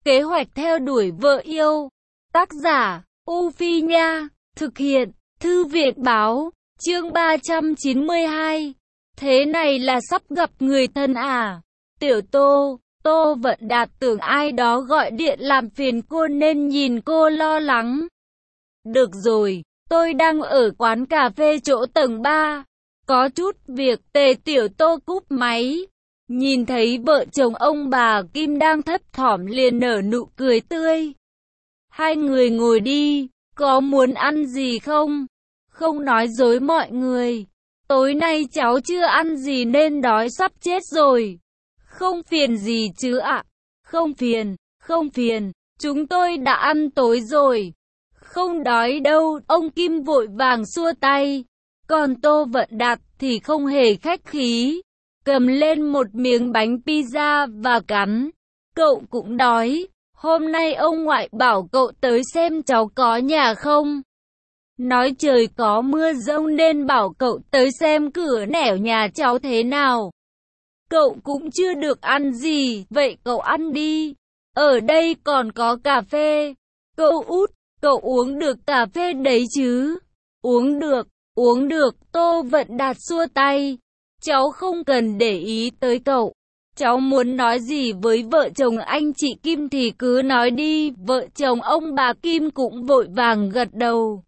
Kế hoạch theo đuổi vợ yêu. Tác giả, U Phi Nha. Thực hiện, Thư viện báo. Chương 392. Thế này là sắp gặp người thân à? Tiểu Tô, Tô Vận Đạt tưởng ai đó gọi điện làm phiền cô nên nhìn cô lo lắng. Được rồi, tôi đang ở quán cà phê chỗ tầng 3. Có chút việc. Tề Tiểu Tô cúp máy. Nhìn thấy vợ chồng ông bà Kim đang thấp thỏm liền nở nụ cười tươi. Hai người ngồi đi, có muốn ăn gì không? Không nói dối mọi người. Tối nay cháu chưa ăn gì nên đói sắp chết rồi. Không phiền gì chứ ạ? Không phiền, không phiền, chúng tôi đã ăn tối rồi. Không đói đâu, ông Kim vội vàng xua tay. Còn Tô Vận Đạt thì không hề khách khí. Cầm lên một miếng bánh pizza và cắn. Cậu cũng đói. Hôm nay ông ngoại bảo cậu tới xem cháu có nhà không. Nói trời có mưa giông nên bảo cậu tới xem cửa nẻo nhà cháu thế nào. Cậu cũng chưa được ăn gì, vậy cậu ăn đi. Ở đây còn có cà phê. Cậu út, cậu uống được cà phê đấy chứ? Uống được, Tô Vận Đạt xua tay. Cháu không cần để ý tới cậu. Cháu muốn nói gì với vợ chồng anh chị Kim thì cứ nói đi. Vợ chồng ông bà Kim cũng vội vàng gật đầu.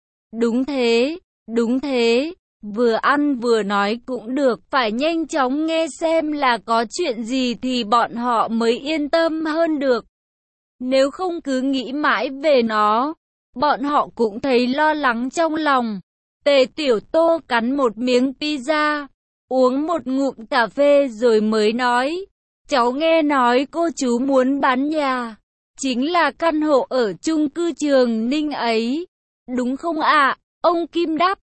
Đúng thế, vừa ăn vừa nói cũng được. Phải nhanh chóng nghe xem là có chuyện gì thì bọn họ mới yên tâm hơn được. Nếu không cứ nghĩ mãi về nó, bọn họ cũng thấy lo lắng trong lòng. Tề Tiểu Tô cắn một miếng pizza, uống một ngụm cà phê rồi mới nói. Cháu nghe nói cô chú muốn bán nhà, chính là căn hộ ở chung cư Trường Ninh ấy, đúng không ạ? Ông Kim đáp,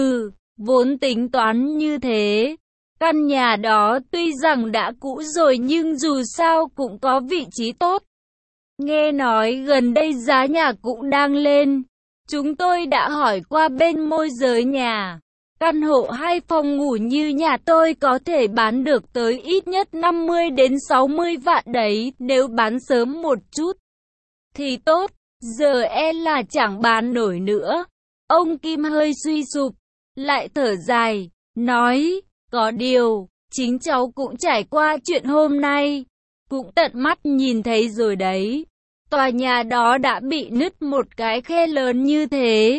vốn tính toán như thế. Căn nhà đó tuy rằng đã cũ rồi nhưng dù sao cũng có vị trí tốt. Nghe nói gần đây giá nhà cũng đang lên. Chúng tôi đã hỏi qua bên môi giới nhà. Căn hộ 2 phòng ngủ như nhà tôi có thể bán được tới ít nhất 50 đến 60 vạn đấy. Nếu bán sớm một chút thì tốt, giờ là chẳng bán nổi nữa. Ông Kim hơi suy sụp, lại thở dài, nói, có điều, chính cháu cũng trải qua chuyện hôm nay, cũng tận mắt nhìn thấy rồi đấy. Tòa nhà đó đã bị nứt một cái khe lớn như thế.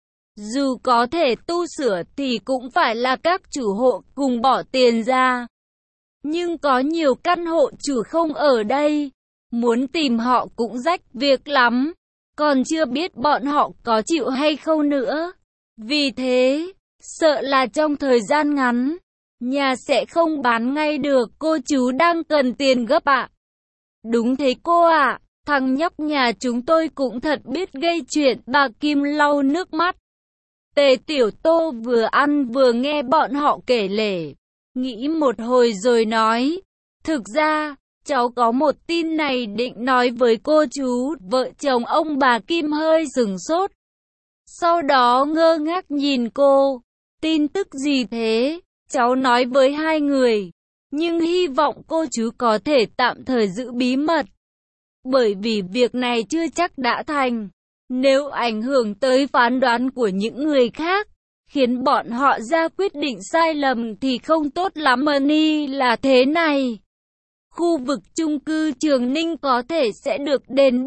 Dù có thể tu sửa thì cũng phải là các chủ hộ cùng bỏ tiền ra. Nhưng có nhiều căn hộ chủ không ở đây, muốn tìm họ cũng rách việc lắm. Còn chưa biết bọn họ có chịu hay không nữa. Vì thế, sợ là trong thời gian ngắn, nhà sẽ không bán ngay được. Cô chú đang cần tiền gấp ạ. Đúng thế cô ạ, thằng nhóc nhà chúng tôi cũng thật biết gây chuyện. Bà Kim lau nước mắt. Tề Tiểu Tô vừa ăn vừa nghe bọn họ kể lể. Nghĩ một hồi rồi nói. Thực ra, cháu có một tin này định nói với cô chú. Vợ chồng ông bà Kim hơi sửng sốt. Sau đó ngơ ngác nhìn cô. Tin tức gì thế? Cháu nói với hai người. Nhưng hy vọng cô chú có thể tạm thời giữ bí mật. Bởi vì việc này chưa chắc đã thành. Nếu ảnh hưởng tới phán đoán của những người khác, khiến bọn họ ra quyết định sai lầm thì không tốt lắm. Ni là thế này. Khu vực chung cư Trường Ninh có thể sẽ được đền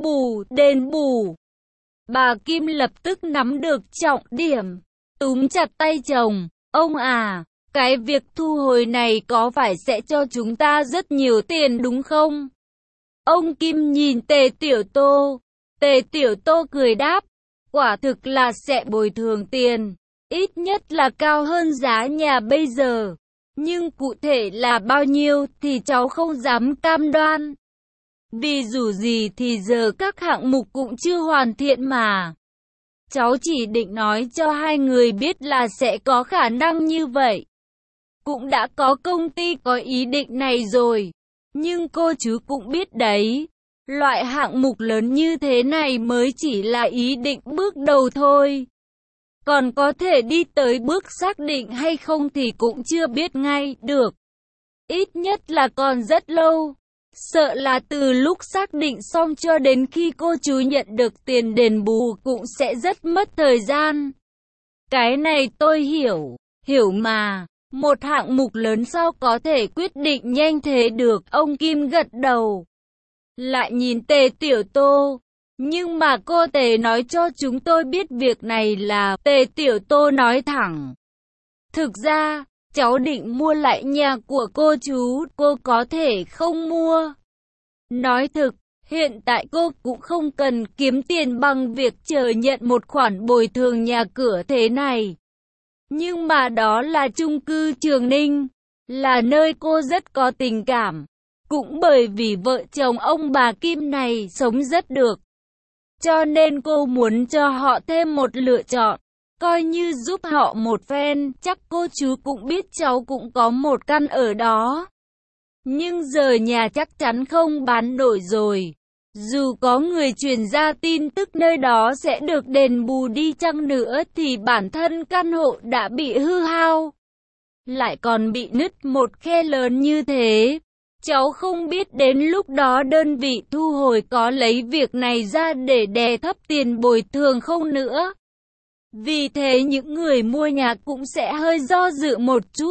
bù. Bà Kim lập tức nắm được trọng điểm, túm chặt tay chồng. Ông à, cái việc thu hồi này có phải sẽ cho chúng ta rất nhiều tiền đúng không? Ông Kim nhìn Tề Tiểu Tô. Tề Tiểu Tô cười đáp, quả thực là sẽ bồi thường tiền, ít nhất là cao hơn giá nhà bây giờ. Nhưng cụ thể là bao nhiêu thì cháu không dám cam đoan. Vì dù gì thì giờ các hạng mục cũng chưa hoàn thiện mà. Cháu chỉ định nói cho hai người biết là sẽ có khả năng như vậy. Cũng đã có công ty có ý định này rồi. Nhưng cô chú cũng biết đấy, loại hạng mục lớn như thế này mới chỉ là ý định bước đầu thôi. Còn có thể đi tới bước xác định hay không thì cũng chưa biết ngay được. Ít nhất là còn rất lâu. Sợ là từ lúc xác định xong cho đến khi cô chú nhận được tiền đền bù cũng sẽ rất mất thời gian. Cái này tôi hiểu mà. Một hạng mục lớn sao có thể quyết định nhanh thế được, ông Kim gật đầu. Lại nhìn Tề Tiểu Tô. Nhưng mà cô Tề nói cho chúng tôi biết việc này là, Tề Tiểu Tô nói thẳng. Thực ra, cháu định mua lại nhà của cô chú, cô có thể không mua. Nói thực, hiện tại cô cũng không cần kiếm tiền bằng việc chờ nhận một khoản bồi thường nhà cửa thế này. Nhưng mà đó là chung cư Trường Ninh, là nơi cô rất có tình cảm. Cũng bởi vì vợ chồng ông bà Kim này sống rất được. Cho nên cô muốn cho họ thêm một lựa chọn. Coi như giúp họ một phen, chắc cô chú cũng biết cháu cũng có một căn ở đó. Nhưng giờ nhà chắc chắn không bán nổi rồi. Dù có người truyền ra tin tức nơi đó sẽ được đền bù đi chăng nữa thì bản thân căn hộ đã bị hư hao. Lại còn bị nứt một khe lớn như thế. Cháu không biết đến lúc đó đơn vị thu hồi có lấy việc này ra để đè thấp tiền bồi thường không nữa. Vì thế những người mua nhà cũng sẽ hơi do dự một chút.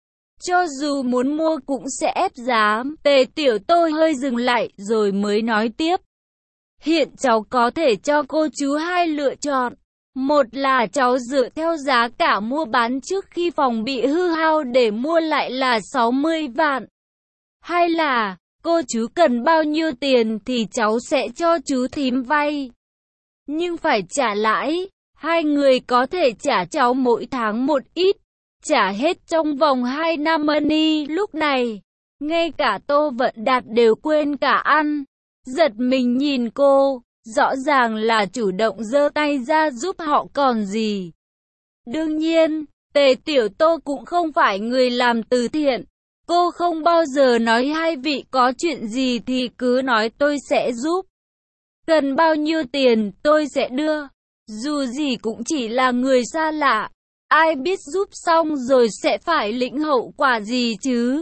Cho dù muốn mua cũng sẽ ép giá. Tề Tiểu Tô hơi dừng lại rồi mới nói tiếp. Hiện cháu có thể cho cô chú hai lựa chọn. Một là cháu dựa theo giá cả mua bán trước khi phòng bị hư hao để mua lại là 60 vạn. Hay là, cô chú cần bao nhiêu tiền thì cháu sẽ cho chú thím vay. Nhưng phải trả lãi, hai người có thể trả cháu mỗi tháng một ít, trả hết trong vòng 2 năm. Lúc này, ngay cả Tô Vận Đạt đều quên cả ăn. Giật mình nhìn cô, rõ ràng là chủ động giơ tay ra giúp họ còn gì. Đương nhiên, Tề Tiểu Tô cũng không phải người làm từ thiện. Cô không bao giờ nói hai vị có chuyện gì thì cứ nói tôi sẽ giúp. Cần bao nhiêu tiền tôi sẽ đưa. Dù gì cũng chỉ là người xa lạ. Ai biết giúp xong rồi sẽ phải lĩnh hậu quả gì chứ.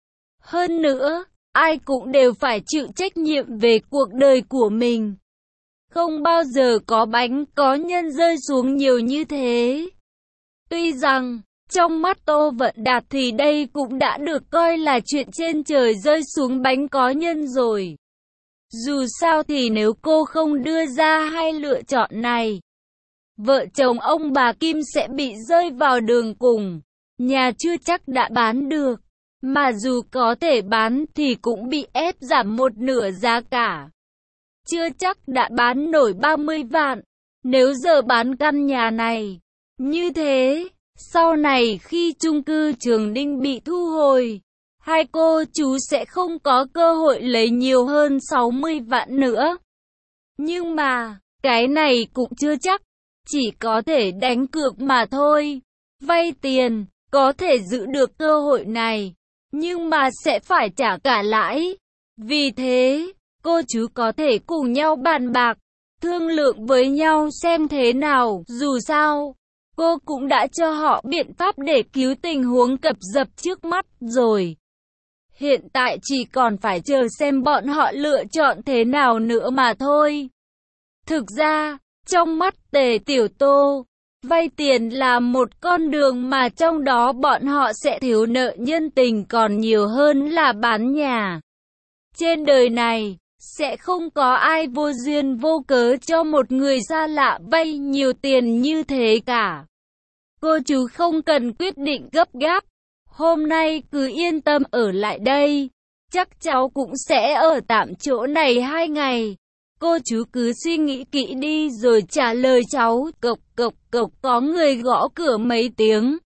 Hơn nữa, ai cũng đều phải chịu trách nhiệm về cuộc đời của mình. Không bao giờ có bánh có nhân rơi xuống nhiều như thế. Tuy rằng, trong mắt Tô Vận Đạt thì đây cũng đã được coi là chuyện trên trời rơi xuống bánh có nhân rồi. Dù sao thì nếu cô không đưa ra hai lựa chọn này, vợ chồng ông bà Kim sẽ bị rơi vào đường cùng. Nhà chưa chắc đã bán được, mà dù có thể bán thì cũng bị ép giảm một nửa giá cả. Chưa chắc đã bán nổi 30 vạn, nếu giờ bán căn nhà này. Như thế, sau này khi chung cư Trường Ninh bị thu hồi, hai cô chú sẽ không có cơ hội lấy nhiều hơn 60 vạn nữa. Nhưng mà, cái này cũng chưa chắc, chỉ có thể đánh cược mà thôi. Vay tiền, có thể giữ được cơ hội này, nhưng mà sẽ phải trả cả lãi. Vì thế, cô chú có thể cùng nhau bàn bạc, thương lượng với nhau xem thế nào. Dù sao, cô cũng đã cho họ biện pháp để cứu tình huống cập dập trước mắt rồi. Hiện tại chỉ còn phải chờ xem bọn họ lựa chọn thế nào nữa mà thôi. Thực ra, trong mắt Tề Tiểu Tô, vay tiền là một con đường mà trong đó bọn họ sẽ thiếu nợ nhân tình còn nhiều hơn là bán nhà. Trên đời này, sẽ không có ai vô duyên vô cớ cho một người xa lạ vay nhiều tiền như thế cả. Cô chú không cần quyết định gấp gáp. Hôm nay cứ yên tâm ở lại đây. Chắc cháu cũng sẽ ở tạm chỗ này 2 ngày. Cô chú cứ suy nghĩ kỹ đi rồi trả lời cháu. Cộc cộc cộc, có người gõ cửa mấy tiếng.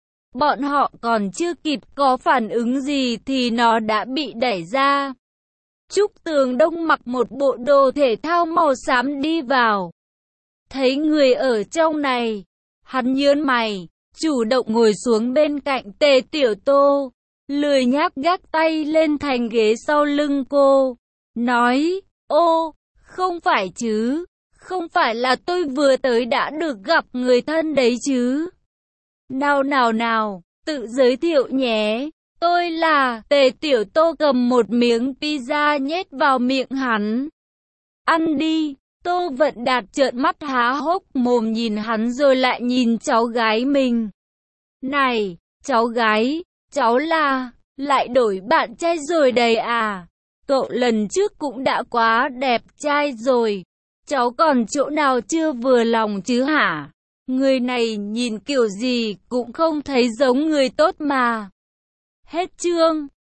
Bọn họ còn chưa kịp có phản ứng gì thì nó đã bị đẩy ra. Trúc Tường Đông mặc một bộ đồ thể thao màu xám đi vào. Thấy người ở trong này, hắn nhớn mày, chủ động ngồi xuống bên cạnh Tề Tiểu Tô, lười nhác gác tay lên thành ghế sau lưng cô, nói, ô, không phải chứ, không phải là tôi vừa tới đã được gặp người thân đấy chứ. Nào, tự giới thiệu nhé, Tôi là Tề Tiểu Tô cầm một miếng pizza nhét vào miệng hắn. Ăn đi. Tô Vận Đạt trợn mắt há hốc mồm nhìn hắn rồi lại nhìn cháu gái mình. Này, cháu gái, cháu lại đổi bạn trai rồi đấy à? Cậu lần trước cũng đã quá đẹp trai rồi. Cháu còn chỗ nào chưa vừa lòng chứ hả? Người này nhìn kiểu gì cũng không thấy giống người tốt mà. Hết chương.